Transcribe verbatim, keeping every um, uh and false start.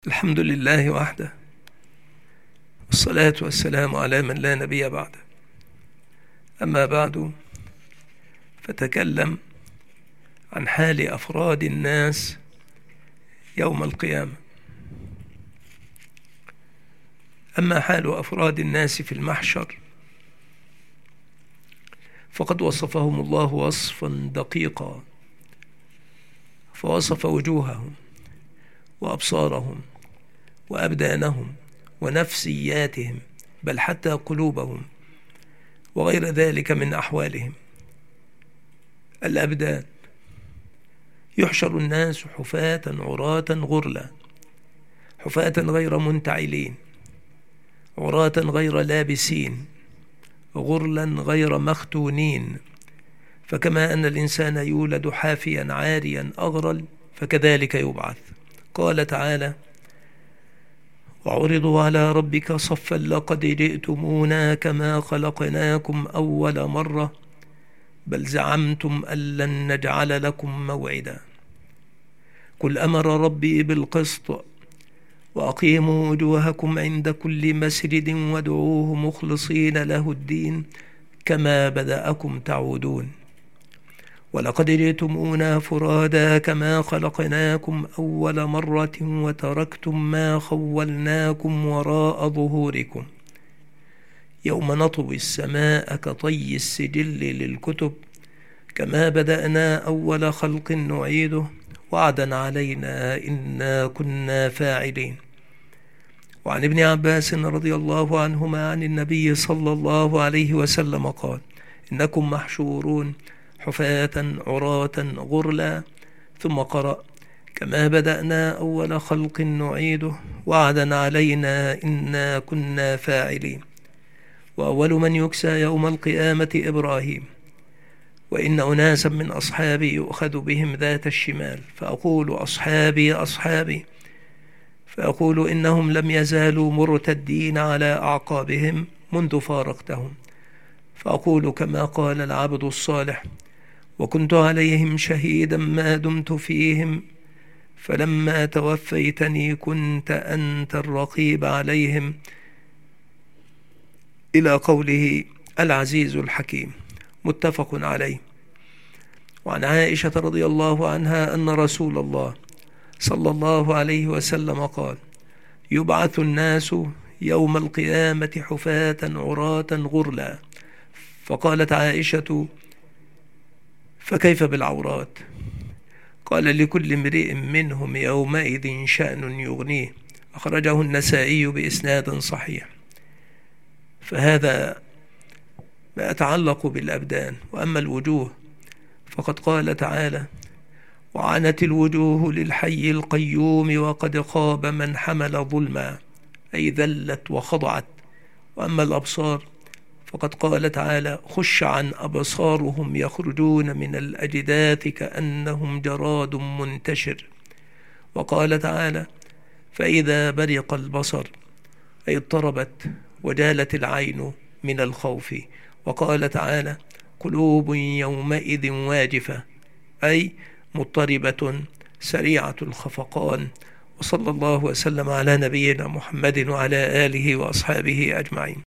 الحمد لله وحده، والصلاة والسلام على من لا نبي بعده. أما بعد، فتكلم عن حال أفراد الناس يوم القيامة. أما حال أفراد الناس في المحشر فقد وصفهم الله وصفا دقيقا، فوصف وجوههم وأبصارهم وأبدانهم ونفسياتهم، بل حتى قلوبهم وغير ذلك من أحوالهم. الأبدان: يحشر الناس حفاة عراة غرلا، حفاة غير منتعلين، عراة غير لابسين، غرلا غير مختونين. فكما أن الإنسان يولد حافيا عاريا أغرل، فكذلك يبعث. قال تعالى: وعرضوا على ربك صفا لقد جئتمونا كما خلقناكم أول مرة بل زعمتم أن لن نجعل لكم موعدا. قل أمر ربي بالقسط وأقيموا وجوهكم عند كل مسجد وادعوه مخلصين له الدين كما بدأكم تعودون. ولقد جئتمونا فرادا كما خلقناكم أول مرة وتركتم ما خولناكم وراء ظهوركم. يوم نطوي السماء كطي السجل للكتب كما بدأنا أول خلق نعيده وعدا علينا إنا كنا فاعلين. وعن ابن عباس رضي الله عنهما عن النبي صلى الله عليه وسلم قال: إنكم محشورون حفاة عراة غرلا. ثم قرأ: كما بدأنا أول خلق نعيده وعدا علينا إنا كنا فاعلين. وأول من يكسى يوم القيامة إبراهيم، وإن أناسا من أصحابي يؤخذ بهم ذات الشمال، فأقول أصحابي أصحابي، فأقول إنهم لم يزالوا مرتدين على أعقابهم منذ فارقتهم، فأقول كما قال العبد الصالح: وكنت عليهم شهيدا ما دمت فيهم فلما توفيتني كنت أنت الرقيب عليهم، إلى قوله العزيز الحكيم، متفق عليه. وعن عائشة رضي الله عنها أن رسول الله صلى الله عليه وسلم قال: يبعث الناس يوم القيامة حفاة عراة غرلا. فقالت عائشة: فكيف بالعورات؟ قال: لكل امرئ منهم يومئذ شأن يغنيه. أخرجه النسائي بإسناد صحيح. فهذا ما يتعلق بالأبدان. وأما الوجوه فقد قال تعالى: وعنت الوجوه للحي القيوم وقد خاب من حمل ظلما، أي ذلت وخضعت. وأما الأبصار فقد قال تعالى: خش عن أبصارهم يخرجون من الأجداث كأنهم جراد منتشر. وقال تعالى: فإذا برق البصر، أي اضطربت وجالت العين من الخوف. وقال تعالى: قلوب يومئذ واجفة، أي مضطربة سريعة الخفقان. وصلى الله وسلم على نبينا محمد وعلى آله وأصحابه أجمعين.